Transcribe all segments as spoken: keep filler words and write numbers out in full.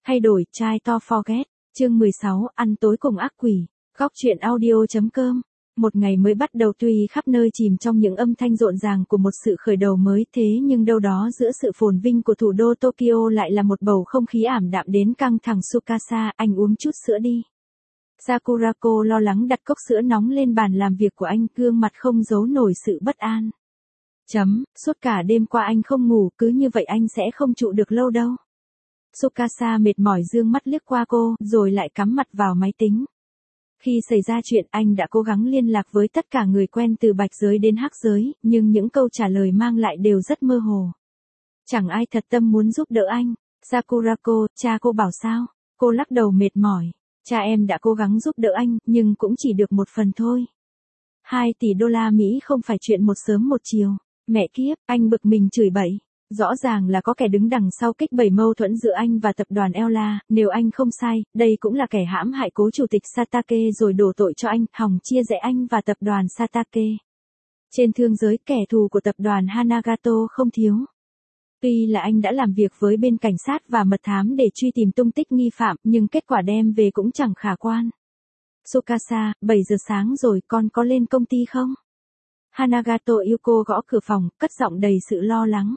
Thay đổi, try to forget. Chương mười sáu, ăn tối cùng ác quỷ. Góc truyện audio.com. Một ngày mới bắt đầu tuy khắp nơi chìm trong những âm thanh rộn ràng của một sự khởi đầu mới, thế nhưng đâu đó giữa sự phồn vinh của thủ đô Tokyo lại là một bầu không khí ảm đạm đến căng thẳng. Tsukasa, anh uống chút sữa đi. Sakurako lo lắng đặt cốc sữa nóng lên bàn làm việc của anh, gương mặt không giấu nổi sự bất an. Chấm, suốt cả đêm qua anh không ngủ, cứ như vậy anh sẽ không trụ được lâu đâu. Tsukasa mệt mỏi dương mắt liếc qua cô, rồi lại cắm mặt vào máy tính. Khi xảy ra chuyện, anh đã cố gắng liên lạc với tất cả người quen từ bạch giới đến hắc giới, nhưng những câu trả lời mang lại đều rất mơ hồ. Chẳng ai thật tâm muốn giúp đỡ anh. Sakurako, cha cô bảo sao? Cô lắc đầu mệt mỏi. Cha em đã cố gắng giúp đỡ anh, nhưng cũng chỉ được một phần thôi. Hai tỷ đô la Mỹ không phải chuyện một sớm một chiều. Mẹ kiếp, anh bực mình chửi bậy. Rõ ràng là có kẻ đứng đằng sau kích bày mâu thuẫn giữa anh và tập đoàn Ella, nếu anh không sai, đây cũng là kẻ hãm hại cố chủ tịch Satake rồi đổ tội cho anh, hòng chia rẽ anh và tập đoàn Satake. Trên thương giới, kẻ thù của tập đoàn Hanagato không thiếu. Tuy là anh đã làm việc với bên cảnh sát và mật thám để truy tìm tung tích nghi phạm, nhưng kết quả đem về cũng chẳng khả quan. Tsukasa, bảy giờ sáng rồi, con có lên công ty không? Hanagato Yuko gõ cửa phòng, cất giọng đầy sự lo lắng.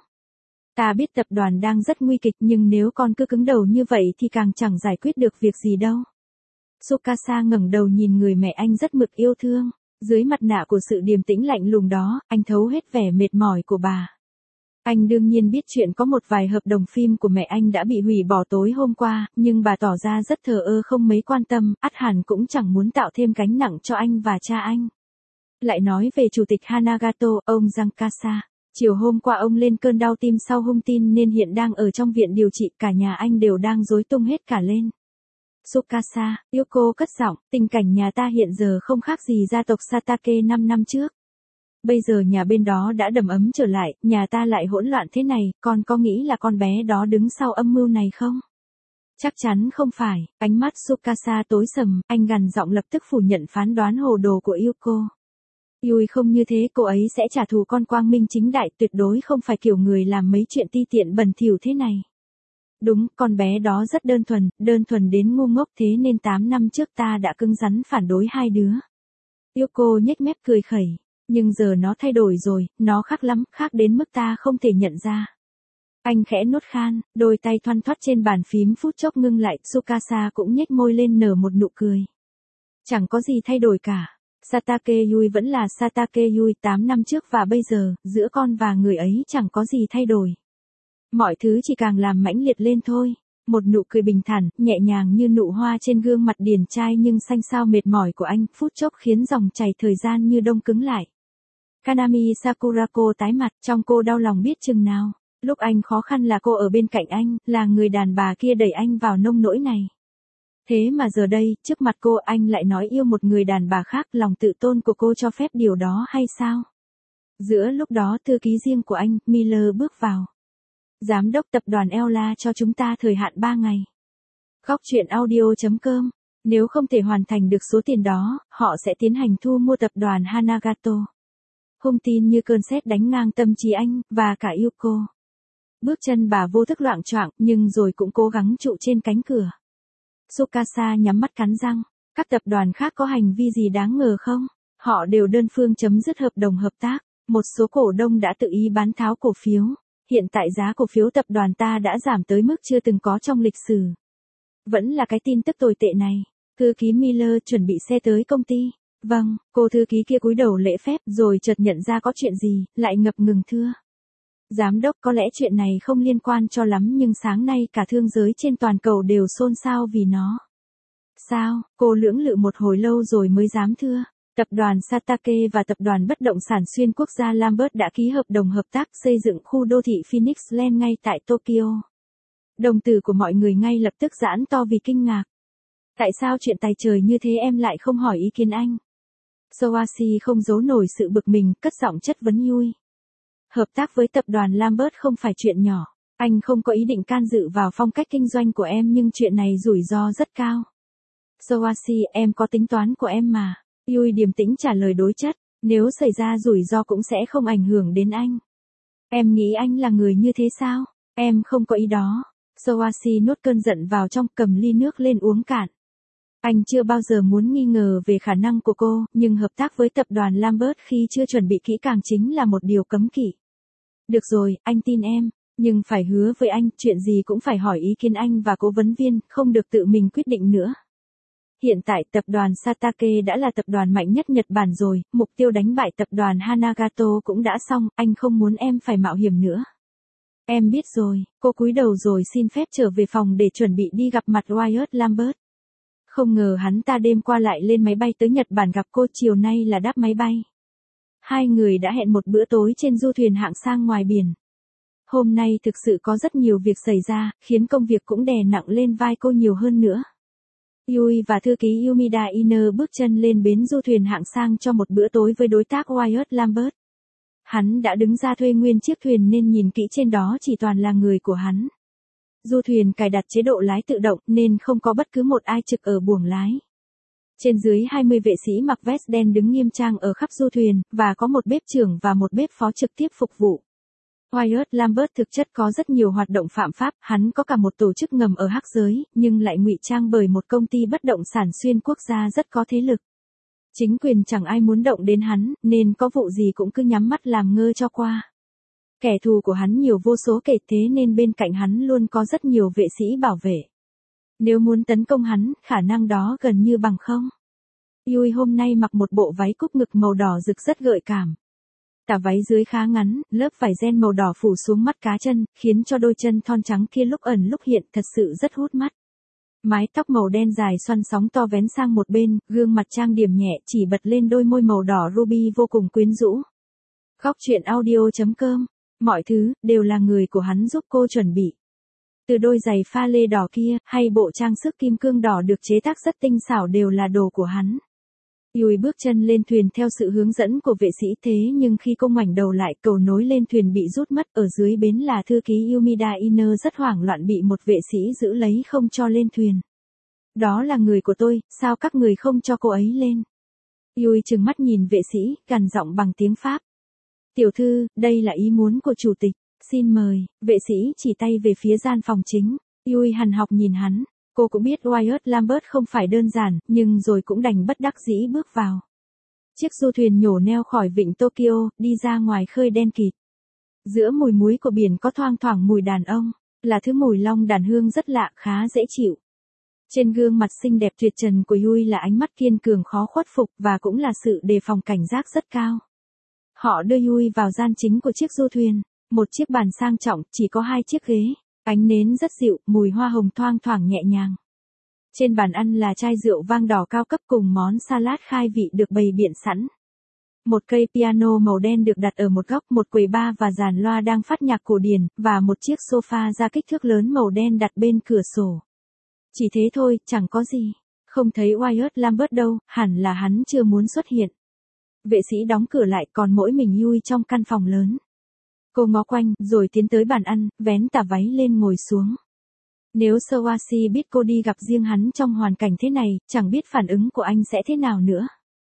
Ta biết tập đoàn đang rất nguy kịch, nhưng nếu con cứ cứng đầu như vậy thì càng chẳng giải quyết được việc gì đâu. Tsukasa ngẩng đầu nhìn người mẹ anh rất mực yêu thương. Dưới mặt nạ của sự điềm tĩnh lạnh lùng đó, anh thấu hết vẻ mệt mỏi của bà. Anh đương nhiên biết chuyện có một vài hợp đồng phim của mẹ anh đã bị hủy bỏ tối hôm qua, nhưng bà tỏ ra rất thờ ơ không mấy quan tâm, ắt hẳn cũng chẳng muốn tạo thêm gánh nặng cho anh và cha anh. Lại nói về chủ tịch Hanagato, ông Giankasa. Chiều hôm qua ông lên cơn đau tim sau hung tin nên hiện đang ở trong viện điều trị, cả nhà anh đều đang rối tung hết cả lên. Tsukasa, Yuko cất giọng, tình cảnh nhà ta hiện giờ không khác gì gia tộc Satake năm năm trước. Bây giờ nhà bên đó đã đầm ấm trở lại, nhà ta lại hỗn loạn thế này, con có nghĩ là con bé đó đứng sau âm mưu này không? Chắc chắn không phải. Ánh mắt Tsukasa tối sầm, anh gằn giọng lập tức phủ nhận phán đoán hồ đồ của Yuko. Yui không như thế, cô ấy sẽ trả thù con quang minh chính đại, tuyệt đối không phải kiểu người làm mấy chuyện ti tiện bẩn thỉu thế này. Đúng, con bé đó rất đơn thuần, đơn thuần đến ngu ngốc, thế nên tám năm trước ta đã cứng rắn phản đối hai đứa. Yuko nhếch mép cười khẩy, nhưng giờ nó thay đổi rồi, nó khác lắm, khác đến mức ta không thể nhận ra. Anh khẽ nuốt khan, đôi tay thoăn thoắt trên bàn phím phút chốc ngưng lại, Tsukasa cũng nhếch môi lên nở một nụ cười. Chẳng có gì thay đổi cả. Satake Yui vẫn là Satake Yui tám năm trước và bây giờ, giữa con và người ấy chẳng có gì thay đổi. Mọi thứ chỉ càng làm mãnh liệt lên thôi. Một nụ cười bình thản, nhẹ nhàng như nụ hoa trên gương mặt điển trai nhưng xanh xao mệt mỏi của anh, phút chốc khiến dòng chảy thời gian như đông cứng lại. Kanami Sakurako tái mặt, trong cô đau lòng biết chừng nào. Lúc anh khó khăn là cô ở bên cạnh anh, là người đàn bà kia đẩy anh vào nông nỗi này. Thế mà giờ đây, trước mặt cô anh lại nói yêu một người đàn bà khác, lòng tự tôn của cô cho phép điều đó hay sao? Giữa lúc đó thư ký riêng của anh, Miller bước vào. Giám đốc tập đoàn Ella cho chúng ta thời hạn ba ngày. Góc truyện audio.com. Nếu không thể hoàn thành được số tiền đó, họ sẽ tiến hành thu mua tập đoàn Hanagato. Hung tin như cơn sét đánh ngang tâm trí anh, và cả Yuko. Bước chân bà vô thức loạng choạng, nhưng rồi cũng cố gắng trụ trên cánh cửa. Tsukasa nhắm mắt cắn răng. Các tập đoàn khác có hành vi gì đáng ngờ không? Họ đều đơn phương chấm dứt hợp đồng hợp tác. Một số cổ đông đã tự ý bán tháo cổ phiếu. Hiện tại giá cổ phiếu tập đoàn ta đã giảm tới mức chưa từng có trong lịch sử. Vẫn là cái tin tức tồi tệ này. Thư ký Miller chuẩn bị xe tới công ty. Vâng, cô thư ký kia cúi đầu lễ phép rồi chợt nhận ra có chuyện gì, lại ngập ngừng thưa. Giám đốc, có lẽ chuyện này không liên quan cho lắm nhưng sáng nay cả thương giới trên toàn cầu đều xôn xao vì nó. Sao? Cô lưỡng lự một hồi lâu rồi mới dám thưa. Tập đoàn Satake và tập đoàn bất động sản xuyên quốc gia Lambert đã ký hợp đồng hợp tác xây dựng khu đô thị Phoenix Land ngay tại Tokyo. Đồng tử của mọi người ngay lập tức giãn to vì kinh ngạc. Tại sao chuyện tài trời như thế em lại không hỏi ý kiến anh? Soashi không giấu nổi sự bực mình, cất giọng chất vấn Yui. Hợp tác với tập đoàn Lambert không phải chuyện nhỏ. Anh không có ý định can dự vào phong cách kinh doanh của em nhưng chuyện này rủi ro rất cao. Soashi, em có tính toán của em mà. Yui điềm tĩnh trả lời đối chất. Nếu xảy ra rủi ro cũng sẽ không ảnh hưởng đến anh. Em nghĩ anh là người như thế sao? Em không có ý đó. Sawasi nuốt cơn giận vào trong, cầm ly nước lên uống cạn. Anh chưa bao giờ muốn nghi ngờ về khả năng của cô, nhưng hợp tác với tập đoàn Lambert khi chưa chuẩn bị kỹ càng chính là một điều cấm kỵ. Được rồi, anh tin em, nhưng phải hứa với anh, chuyện gì cũng phải hỏi ý kiến anh và cố vấn viên, không được tự mình quyết định nữa. Hiện tại tập đoàn Satake đã là tập đoàn mạnh nhất Nhật Bản rồi, mục tiêu đánh bại tập đoàn Hanagato cũng đã xong, anh không muốn em phải mạo hiểm nữa. Em biết rồi, cô cúi đầu rồi xin phép trở về phòng để chuẩn bị đi gặp mặt Wyatt Lambert. Không ngờ hắn ta đêm qua lại lên máy bay tới Nhật Bản gặp cô, chiều nay là đáp máy bay. Hai người đã hẹn một bữa tối trên du thuyền hạng sang ngoài biển. Hôm nay thực sự có rất nhiều việc xảy ra, khiến công việc cũng đè nặng lên vai cô nhiều hơn nữa. Yui và thư ký Yumida Iner bước chân lên bến du thuyền hạng sang cho một bữa tối với đối tác Wyatt Lambert. Hắn đã đứng ra thuê nguyên chiếc thuyền nên nhìn kỹ trên đó chỉ toàn là người của hắn. Du thuyền cài đặt chế độ lái tự động nên không có bất cứ một ai trực ở buồng lái. Trên dưới hai mươi vệ sĩ mặc vest đen đứng nghiêm trang ở khắp du thuyền, và có một bếp trưởng và một bếp phó trực tiếp phục vụ. Wyatt Lambert thực chất có rất nhiều hoạt động phạm pháp, hắn có cả một tổ chức ngầm ở hắc giới, nhưng lại ngụy trang bởi một công ty bất động sản xuyên quốc gia rất có thế lực. Chính quyền chẳng ai muốn động đến hắn, nên có vụ gì cũng cứ nhắm mắt làm ngơ cho qua. Kẻ thù của hắn nhiều vô số kể, thế nên bên cạnh hắn luôn có rất nhiều vệ sĩ bảo vệ. Nếu muốn tấn công hắn, khả năng đó gần như bằng không. Yui hôm nay mặc một bộ váy cúc ngực màu đỏ rực rất gợi cảm. Tà váy dưới khá ngắn, lớp vải ren màu đỏ phủ xuống mắt cá chân, khiến cho đôi chân thon trắng kia lúc ẩn lúc hiện thật sự rất hút mắt. Mái tóc màu đen dài xoăn sóng to vén sang một bên, gương mặt trang điểm nhẹ chỉ bật lên đôi môi màu đỏ ruby vô cùng quyến rũ. Góc truyện audio chấm com, mọi thứ, đều là người của hắn giúp cô chuẩn bị. Từ đôi giày pha lê đỏ kia, hay bộ trang sức kim cương đỏ được chế tác rất tinh xảo đều là đồ của hắn. Yui bước chân lên thuyền theo sự hướng dẫn của vệ sĩ, thế nhưng khi cô ngoảnh đầu lại, cầu nối lên thuyền bị rút mất, ở dưới bến là thư ký Yumida Iner rất hoảng loạn bị một vệ sĩ giữ lấy không cho lên thuyền. Đó là người của tôi, sao các người không cho cô ấy lên? Yui trừng mắt nhìn vệ sĩ, gằn giọng bằng tiếng Pháp. Tiểu thư, đây là ý muốn của chủ tịch, xin mời, vệ sĩ chỉ tay về phía gian phòng chính. Yui hằn học nhìn hắn. Cô cũng biết Wyatt Lambert không phải đơn giản, nhưng rồi cũng đành bất đắc dĩ bước vào. Chiếc du thuyền nhổ neo khỏi vịnh Tokyo, đi ra ngoài khơi đen kịt. Giữa mùi muối của biển có thoang thoảng mùi đàn ông, là thứ mùi long đàn hương rất lạ, khá dễ chịu. Trên gương mặt xinh đẹp tuyệt trần của Yui là ánh mắt kiên cường khó khuất phục, và cũng là sự đề phòng cảnh giác rất cao. Họ đưa Yui vào gian chính của chiếc du thuyền, một chiếc bàn sang trọng, chỉ có hai chiếc ghế. Ánh nến rất dịu, mùi hoa hồng thoang thoảng nhẹ nhàng. Trên bàn ăn là chai rượu vang đỏ cao cấp cùng món salad khai vị được bày biện sẵn. Một cây piano màu đen được đặt ở một góc, một quầy bar và dàn loa đang phát nhạc cổ điển, và một chiếc sofa da kích thước lớn màu đen đặt bên cửa sổ. Chỉ thế thôi, chẳng có gì. Không thấy Wyatt Lambert đâu, hẳn là hắn chưa muốn xuất hiện. Vệ sĩ đóng cửa lại, còn mỗi mình Yui trong căn phòng lớn. Cô ngó quanh, rồi tiến tới bàn ăn, vén tà váy lên ngồi xuống. Nếu Sawasi biết cô đi gặp riêng hắn trong hoàn cảnh thế này, chẳng biết phản ứng của anh sẽ thế nào nữa.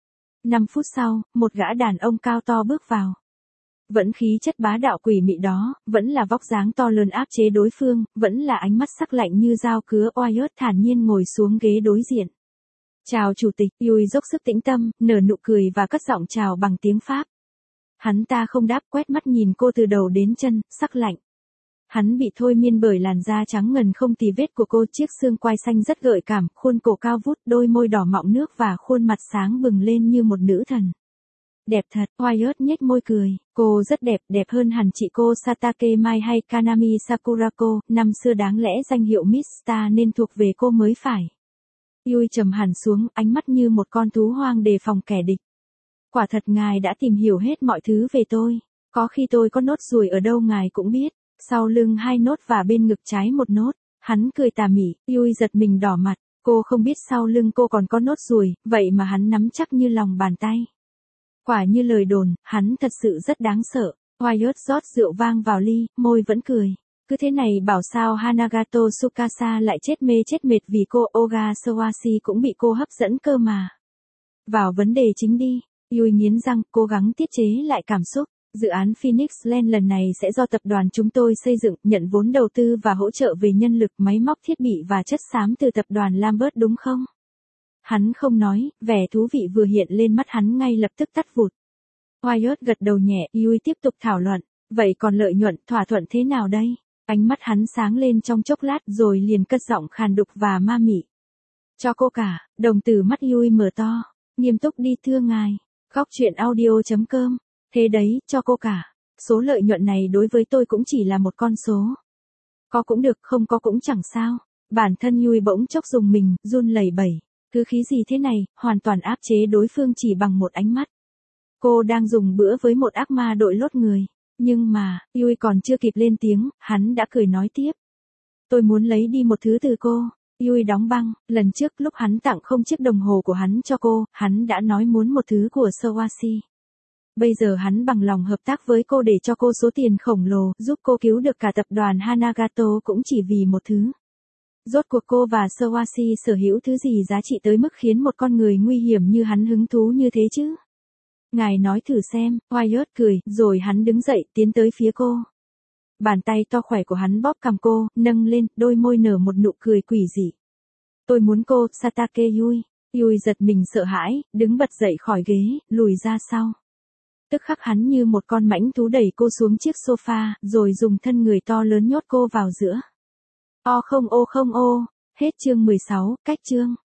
Năm phút sau, một gã đàn ông cao to bước vào. Vẫn khí chất bá đạo quỷ mị đó, vẫn là vóc dáng to lớn áp chế đối phương, vẫn là ánh mắt sắc lạnh như dao cứa. Wyatt thản nhiên ngồi xuống ghế đối diện. Chào chủ tịch, Yui dốc sức tĩnh tâm, nở nụ cười và cất giọng chào bằng tiếng Pháp. Hắn ta không đáp, quét mắt nhìn cô từ đầu đến chân, sắc lạnh. Hắn bị thôi miên bởi làn da trắng ngần không tì vết của cô, chiếc xương quai xanh rất gợi cảm, khuôn cổ cao vút, đôi môi đỏ mọng nước và khuôn mặt sáng bừng lên như một nữ thần. Đẹp thật, Wyatt nhếch môi cười, cô rất đẹp, đẹp hơn hẳn chị cô Satake Mai hay Kanami Sakurako, năm xưa đáng lẽ danh hiệu Miss Star nên thuộc về cô mới phải. Yui trầm hẳn xuống, ánh mắt như một con thú hoang đề phòng kẻ địch. Quả thật ngài đã tìm hiểu hết mọi thứ về tôi, có khi tôi có nốt ruồi ở đâu ngài cũng biết, sau lưng hai nốt và bên ngực trái một nốt. Hắn cười tà mỉ, Yui giật mình đỏ mặt, cô không biết sau lưng cô còn có nốt ruồi, vậy mà hắn nắm chắc như lòng bàn tay. Quả như lời đồn, hắn thật sự rất đáng sợ. Wyatt rót rượu vang vào ly, môi vẫn cười. Cứ thế này bảo sao Hanagato Tsukasa lại chết mê chết mệt vì cô, Oga Sawasi cũng bị cô hấp dẫn cơ mà. Vào vấn đề chính đi. Yui nghiến răng, cố gắng tiết chế lại cảm xúc. Dự án Phoenix Land lần này sẽ do tập đoàn chúng tôi xây dựng, nhận vốn đầu tư và hỗ trợ về nhân lực, máy móc thiết bị và chất xám từ tập đoàn Lambert đúng không? Hắn không nói, vẻ thú vị vừa hiện lên mắt hắn ngay lập tức tắt vụt. Wyatt gật đầu nhẹ, Yui tiếp tục thảo luận. Vậy còn lợi nhuận, thỏa thuận thế nào đây? Ánh mắt hắn sáng lên trong chốc lát rồi liền cất giọng khàn đục và ma mị. Cho cô cả, đồng tử mắt Yui mở to. Nghiêm túc đi thưa ngài. Góc chuyện audio chấm com. Thế đấy, cho cô cả. Số lợi nhuận này đối với tôi cũng chỉ là một con số. Có cũng được, không có cũng chẳng sao. Bản thân Yui bỗng chốc dùng mình, run lẩy bẩy. Thứ khí gì thế này, hoàn toàn áp chế đối phương chỉ bằng một ánh mắt. Cô đang dùng bữa với một ác ma đội lốt người. Nhưng mà, Yui còn chưa kịp lên tiếng, hắn đã cười nói tiếp. Tôi muốn lấy đi một thứ từ cô. Yui đóng băng, lần trước lúc hắn tặng không chiếc đồng hồ của hắn cho cô, hắn đã nói muốn một thứ của Sawasi. Bây giờ hắn bằng lòng hợp tác với cô để cho cô số tiền khổng lồ, giúp cô cứu được cả tập đoàn Hanagato cũng chỉ vì một thứ. Rốt cuộc cô và Sawasi sở hữu thứ gì giá trị tới mức khiến một con người nguy hiểm như hắn hứng thú như thế chứ? Ngài nói thử xem, Wyatt cười, rồi hắn đứng dậy, tiến tới phía cô. Bàn tay to khỏe của hắn bóp cằm cô, nâng lên, đôi môi nở một nụ cười quỷ dị. Tôi muốn cô, Satake Yui. Yui giật mình sợ hãi, đứng bật dậy khỏi ghế, lùi ra sau. Tức khắc hắn như một con mãnh thú đẩy cô xuống chiếc sofa, rồi dùng thân người to lớn nhốt cô vào giữa. O không ô không ô, hết chương mười sáu, cách chương.